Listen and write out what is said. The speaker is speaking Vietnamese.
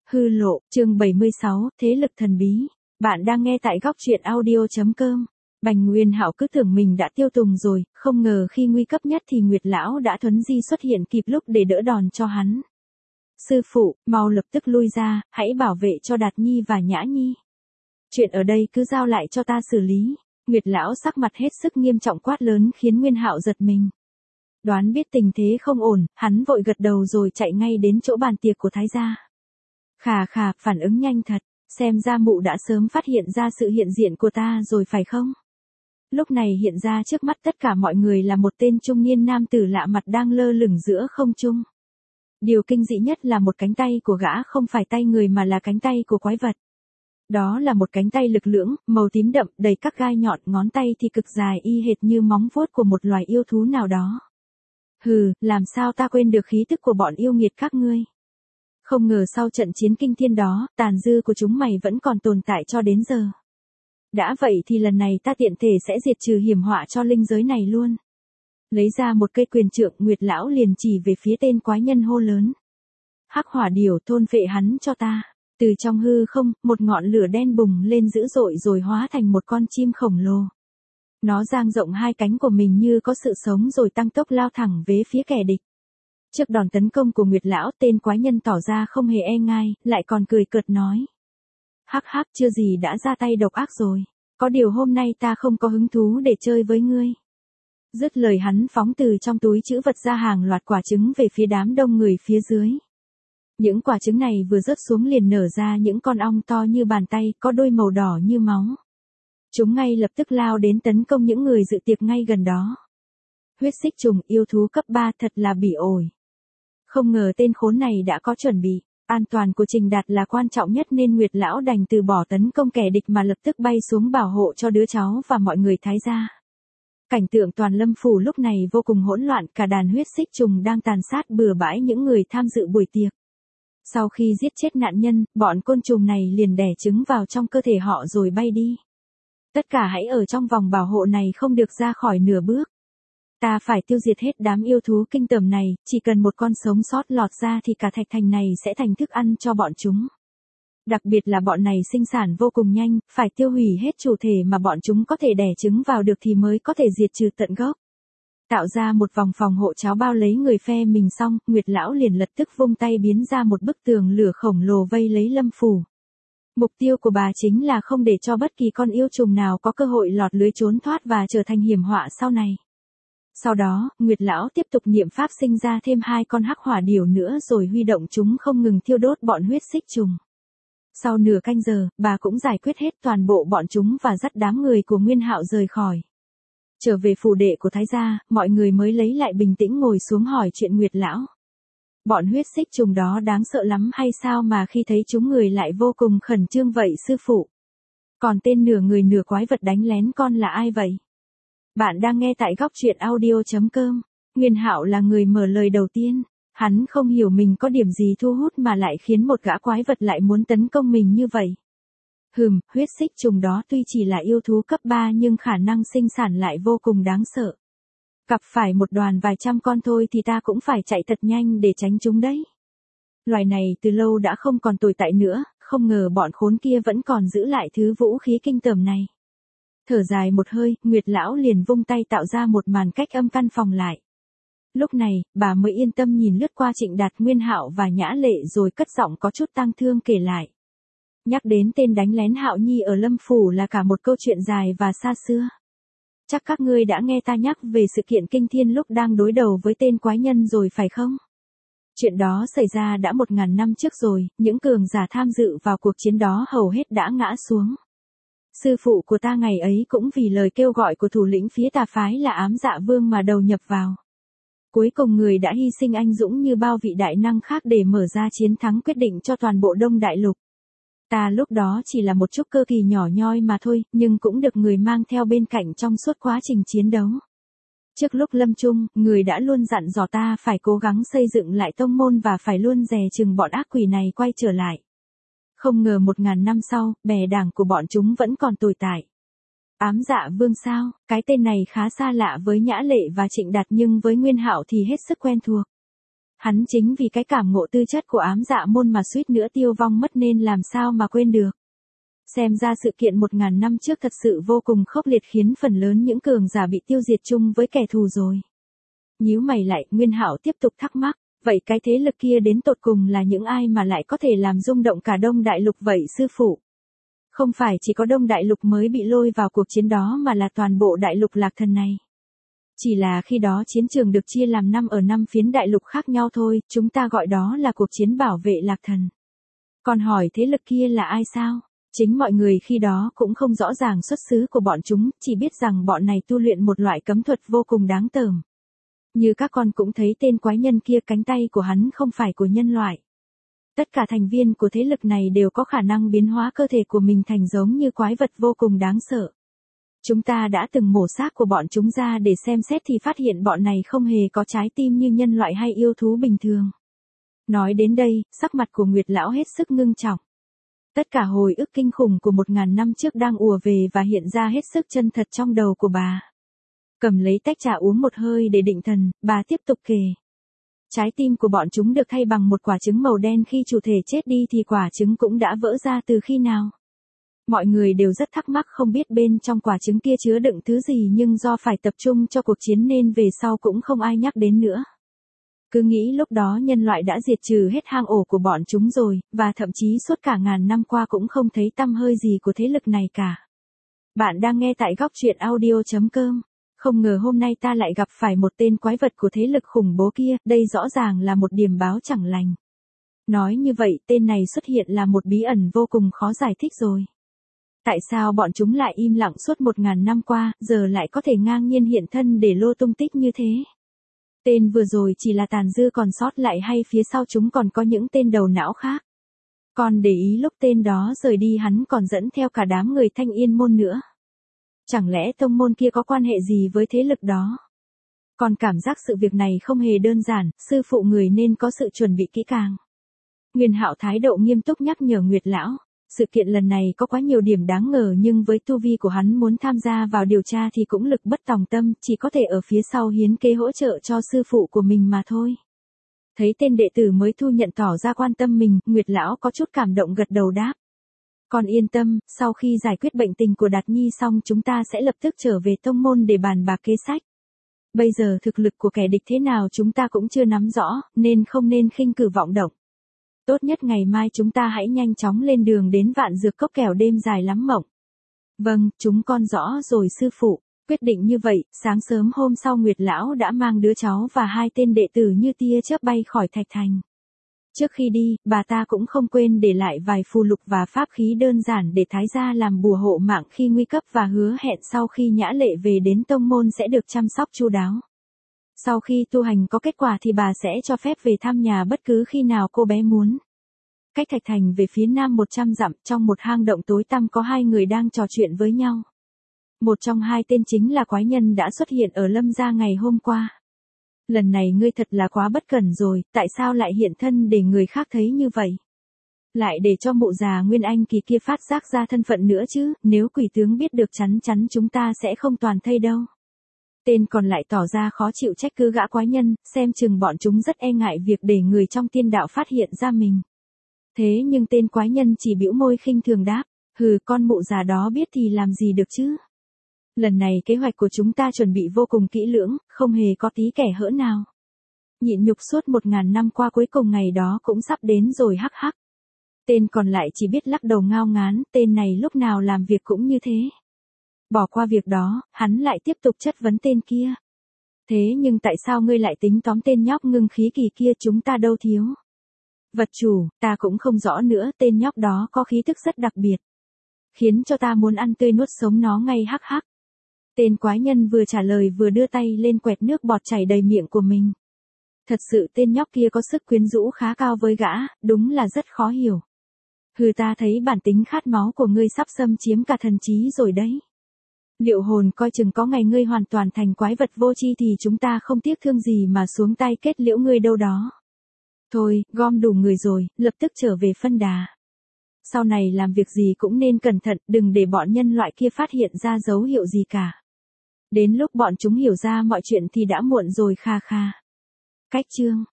Hư lộ, chương 76, thế lực thần bí. Bạn đang nghe tại góc truyện audio.com. Bành Nguyên Hạo cứ tưởng mình đã tiêu tùng rồi, không ngờ khi nguy cấp nhất thì Nguyệt Lão đã thuấn di xuất hiện kịp lúc để đỡ đòn cho hắn. Sư phụ, mau lập tức lui ra, hãy bảo vệ cho Đạt Nhi và Nhã Nhi. Chuyện ở đây cứ giao lại cho ta xử lý. Nguyệt Lão sắc mặt hết sức nghiêm trọng quát lớn khiến Nguyên Hạo giật mình. Đoán biết tình thế không ổn, hắn vội gật đầu rồi chạy ngay đến chỗ bàn tiệc của Thái gia. Khà, phản ứng nhanh thật, xem ra mụ đã sớm phát hiện ra sự hiện diện của ta rồi phải không? Lúc này hiện ra trước mắt tất cả mọi người là một tên trung niên nam tử lạ mặt đang lơ lửng giữa không trung. Điều kinh dị nhất là một cánh tay của gã không phải tay người mà là cánh tay của quái vật. Đó là một cánh tay lực lưỡng, màu tím đậm, đầy các gai nhọn, ngón tay thì cực dài y hệt như móng vuốt của một loài yêu thú nào đó. Hừ, làm sao ta quên được khí tức của bọn yêu nghiệt các ngươi. Không ngờ sau trận chiến kinh thiên đó, tàn dư của chúng mày vẫn còn tồn tại cho đến giờ. Đã vậy thì lần này ta tiện thể sẽ diệt trừ hiểm họa cho linh giới này luôn. Lấy ra một cây quyền trượng, Nguyệt Lão liền chỉ về phía tên quái nhân hô lớn. Hắc hỏa điểu, thôn phệ hắn cho ta. Từ trong hư không, một ngọn lửa đen bùng lên dữ dội rồi hóa thành một con chim khổng lồ. Nó dang rộng hai cánh của mình như có sự sống rồi tăng tốc lao thẳng về phía kẻ địch. Trước đòn tấn công của Nguyệt Lão, tên quái nhân tỏ ra không hề e ngại, lại còn cười cợt nói. Hắc, chưa gì đã ra tay độc ác rồi. Có điều hôm nay ta không có hứng thú để chơi với ngươi. Dứt lời hắn phóng từ trong túi trữ vật ra hàng loạt quả trứng về phía đám đông người phía dưới. Những quả trứng này vừa rớt xuống liền nở ra những con ong to như bàn tay, có đôi màu đỏ như máu. Chúng ngay lập tức lao đến tấn công những người dự tiệc ngay gần đó. Huyết xích trùng, yêu thú cấp 3 thật là bỉ ổi. Không ngờ tên khốn này đã có chuẩn bị. An toàn của Trình Đạt là quan trọng nhất nên Nguyệt Lão đành từ bỏ tấn công kẻ địch mà lập tức bay xuống bảo hộ cho đứa cháu và mọi người Thái gia. Cảnh tượng toàn lâm phủ lúc này vô cùng hỗn loạn, cả đàn huyết xích trùng đang tàn sát bừa bãi những người tham dự buổi tiệc. Sau khi giết chết nạn nhân, bọn côn trùng này liền đẻ trứng vào trong cơ thể họ rồi bay đi. Tất cả hãy ở trong vòng bảo hộ này không được ra khỏi nửa bước. Ta phải tiêu diệt hết đám yêu thú kinh tởm này, chỉ cần một con sống sót lọt ra thì cả thạch thành này sẽ thành thức ăn cho bọn chúng. Đặc biệt là bọn này sinh sản vô cùng nhanh, phải tiêu hủy hết chủ thể mà bọn chúng có thể đẻ trứng vào được thì mới có thể diệt trừ tận gốc. Tạo ra một vòng phòng hộ cháo bao lấy người phe mình xong, Nguyệt Lão liền lập tức vung tay biến ra một bức tường lửa khổng lồ vây lấy lâm phủ. Mục tiêu của bà chính là không để cho bất kỳ con yêu trùng nào có cơ hội lọt lưới trốn thoát và trở thành hiểm họa sau này. Sau đó, Nguyệt Lão tiếp tục niệm pháp sinh ra thêm 2 con hắc hỏa điểu nữa rồi huy động chúng không ngừng thiêu đốt bọn huyết xích trùng. Sau nửa canh giờ, bà cũng giải quyết hết toàn bộ bọn chúng và dắt đám người của Nguyên Hạo rời khỏi. Trở về phủ đệ của Thái gia, mọi người mới lấy lại bình tĩnh ngồi xuống hỏi chuyện Nguyệt Lão. Bọn huyết xích trùng đó đáng sợ lắm hay sao mà khi thấy chúng người lại vô cùng khẩn trương vậy sư phụ? Còn tên nửa người nửa quái vật đánh lén con là ai vậy? Bạn đang nghe tại góc truyện audio.com. Nguyên Hạo là người mở lời đầu tiên. Hắn không hiểu mình có điểm gì thu hút mà lại khiến một gã quái vật lại muốn tấn công mình như vậy. Huyết xích trùng đó tuy chỉ là yêu thú cấp 3 nhưng khả năng sinh sản lại vô cùng đáng sợ. Gặp phải một đoàn vài trăm con thôi thì ta cũng phải chạy thật nhanh để tránh chúng đấy. Loài này từ lâu đã không còn tồn tại nữa, không ngờ bọn khốn kia vẫn còn giữ lại thứ vũ khí kinh tởm này. Thở dài một hơi, Nguyệt Lão liền vung tay tạo ra một màn cách âm căn phòng lại. Lúc này, bà mới yên tâm nhìn lướt qua Trịnh Đạt, Nguyên Hạo và Nhã Lệ rồi cất giọng có chút tang thương kể lại. Nhắc đến tên đánh lén Hạo Nhi ở Lâm Phủ là cả một câu chuyện dài và xa xưa. Chắc các ngươi đã nghe ta nhắc về sự kiện kinh thiên lúc đang đối đầu với tên quái nhân rồi phải không? Chuyện đó xảy ra đã 1000 năm trước rồi, những cường giả tham dự vào cuộc chiến đó hầu hết đã ngã xuống. Sư phụ của ta ngày ấy cũng vì lời kêu gọi của thủ lĩnh phía tà phái là Ám Dạ Vương mà đầu nhập vào. Cuối cùng người đã hy sinh anh dũng như bao vị đại năng khác để mở ra chiến thắng quyết định cho toàn bộ Đông Đại Lục. Ta lúc đó chỉ là một chút cơ kỳ nhỏ nhoi mà thôi, nhưng cũng được người mang theo bên cạnh trong suốt quá trình chiến đấu. Trước lúc lâm chung, người đã luôn dặn dò ta phải cố gắng xây dựng lại tông môn và phải luôn dè chừng bọn ác quỷ này quay trở lại. Không ngờ 1000 năm sau, bè đảng của bọn chúng vẫn còn tồn tại. Ám Dạ Vương sao? Cái tên này khá xa lạ với Nhã Lệ và Trịnh Đạt nhưng với Nguyên Hạo thì hết sức quen thuộc. Hắn chính vì cái cảm ngộ tư chất của ám dạ môn mà suýt nữa tiêu vong mất nên làm sao mà quên được. Xem ra sự kiện 1000 năm trước thật sự vô cùng khốc liệt khiến phần lớn những cường giả bị tiêu diệt chung với kẻ thù rồi. Nhíu mày lại, Nguyên Hạo tiếp tục thắc mắc, vậy cái thế lực kia đến tột cùng là những ai mà lại có thể làm rung động cả Đông Đại Lục vậy sư phụ? Không phải chỉ có Đông Đại Lục mới bị lôi vào cuộc chiến đó mà là toàn bộ Đại Lục Lạc Thần này. Chỉ là khi đó chiến trường được chia làm 5 phiến đại lục khác nhau thôi, chúng ta gọi đó là cuộc chiến bảo vệ Lạc Thần. Còn hỏi thế lực kia là ai sao? Chính mọi người khi đó cũng không rõ ràng xuất xứ của bọn chúng, chỉ biết rằng bọn này tu luyện một loại cấm thuật vô cùng đáng tởm. Như các con cũng thấy tên quái nhân kia, cánh tay của hắn không phải của nhân loại. Tất cả thành viên của thế lực này đều có khả năng biến hóa cơ thể của mình thành giống như quái vật vô cùng đáng sợ. Chúng ta đã từng mổ xác của bọn chúng ra để xem xét thì phát hiện bọn này không hề có trái tim như nhân loại hay yêu thú bình thường. Nói đến đây, sắc mặt của Nguyệt Lão hết sức ngưng trọng. Tất cả hồi ức kinh khủng của 1000 năm trước đang ùa về và hiện ra hết sức chân thật trong đầu của bà. Cầm lấy tách trà uống một hơi để định thần, bà tiếp tục kể. Trái tim của bọn chúng được thay bằng một quả trứng màu đen, khi chủ thể chết đi thì quả trứng cũng đã vỡ ra từ khi nào. Mọi người đều rất thắc mắc không biết bên trong quả trứng kia chứa đựng thứ gì, nhưng do phải tập trung cho cuộc chiến nên về sau cũng không ai nhắc đến nữa. Cứ nghĩ lúc đó nhân loại đã diệt trừ hết hang ổ của bọn chúng rồi, và thậm chí suốt cả ngàn năm qua cũng không thấy tăm hơi gì của thế lực này cả. Bạn đang nghe tại góc truyện audio.com. Không ngờ hôm nay ta lại gặp phải một tên quái vật của thế lực khủng bố kia, đây rõ ràng là một điềm báo chẳng lành. Nói như vậy, tên này xuất hiện là một bí ẩn vô cùng khó giải thích rồi. Tại sao bọn chúng lại im lặng suốt 1000 năm qua, giờ lại có thể ngang nhiên hiện thân để lô tung tích như thế? Tên vừa rồi chỉ là tàn dư còn sót lại hay phía sau chúng còn có những tên đầu não khác? Còn để ý lúc tên đó rời đi hắn còn dẫn theo cả đám người Thanh Yên môn nữa. Chẳng lẽ tông môn kia có quan hệ gì với thế lực đó? Còn cảm giác sự việc này không hề đơn giản, sư phụ người nên có sự chuẩn bị kỹ càng. Nguyên Hạo thái độ nghiêm túc nhắc nhở Nguyệt Lão. Sự kiện lần này có quá nhiều điểm đáng ngờ, nhưng với tu vi của hắn muốn tham gia vào điều tra thì cũng lực bất tòng tâm, chỉ có thể ở phía sau hiến kế hỗ trợ cho sư phụ của mình mà thôi. Thấy tên đệ tử mới thu nhận tỏ ra quan tâm mình, Nguyệt Lão có chút cảm động gật đầu đáp. Con yên tâm, sau khi giải quyết bệnh tình của Đạt Nhi xong chúng ta sẽ lập tức trở về tông môn để bàn bạc kế sách. Bây giờ thực lực của kẻ địch thế nào chúng ta cũng chưa nắm rõ, nên không nên khinh cử vọng động. Tốt nhất ngày mai chúng ta hãy nhanh chóng lên đường đến Vạn Dược Cốc, kẻo đêm dài lắm mộng. Vâng, chúng con rõ rồi sư phụ. Quyết định như vậy, sáng sớm hôm sau Nguyệt Lão đã mang đứa cháu và 2 tên đệ tử như tia chớp bay khỏi Thạch Thành. Trước khi đi, bà ta cũng không quên để lại vài phù lục và pháp khí đơn giản để Thái gia làm bùa hộ mạng khi nguy cấp, và hứa hẹn sau khi Nhã Lệ về đến tông môn sẽ được chăm sóc chu đáo. Sau khi tu hành có kết quả thì bà sẽ cho phép về thăm nhà bất cứ khi nào cô bé muốn. Cách Thạch Thành về phía nam 100 dặm, trong một hang động tối tăm có 2 người đang trò chuyện với nhau. Một trong 2 tên chính là quái nhân đã xuất hiện ở Lâm gia ngày hôm qua. Lần này ngươi thật là quá bất cẩn rồi, tại sao lại hiện thân để người khác thấy như vậy? Lại để cho mụ già Nguyên Anh kỳ kia phát giác ra thân phận nữa chứ, nếu quỷ tướng biết được chắn chắn chúng ta sẽ không toàn thây đâu. Tên còn lại tỏ ra khó chịu trách cứ gã quái nhân, xem chừng bọn chúng rất e ngại việc để người trong tiên đạo phát hiện ra mình. Thế nhưng tên quái nhân chỉ bĩu môi khinh thường đáp, hừ, con mụ già đó biết thì làm gì được chứ. Lần này kế hoạch của chúng ta chuẩn bị vô cùng kỹ lưỡng, không hề có tí kẻ hỡ nào. Nhịn nhục suốt 1000 năm qua cuối cùng ngày đó cũng sắp đến rồi hắc hắc. Tên còn lại chỉ biết lắc đầu ngao ngán, tên này lúc nào làm việc cũng như thế. Bỏ qua việc đó, hắn lại tiếp tục chất vấn tên kia. Thế nhưng tại sao ngươi lại tính tóm tên nhóc ngưng khí kỳ kia, chúng ta đâu thiếu? Vật chủ, ta cũng không rõ nữa, tên nhóc đó có khí thức rất đặc biệt. Khiến cho ta muốn ăn tươi nuốt sống nó ngay hắc hắc. Tên quái nhân vừa trả lời vừa đưa tay lên quẹt nước bọt chảy đầy miệng của mình. Thật sự tên nhóc kia có sức quyến rũ khá cao với gã, đúng là rất khó hiểu. Hừ, ta thấy bản tính khát máu của ngươi sắp xâm chiếm cả thần trí rồi đấy. Liệu hồn coi chừng có ngày ngươi hoàn toàn thành quái vật vô tri thì chúng ta không tiếc thương gì mà xuống tay kết liễu ngươi đâu đó. Thôi, gom đủ người rồi, lập tức trở về phân đà. Sau này làm việc gì cũng nên cẩn thận, đừng để bọn nhân loại kia phát hiện ra dấu hiệu gì cả. Đến lúc bọn chúng hiểu ra mọi chuyện thì đã muộn rồi kha kha. Cách chương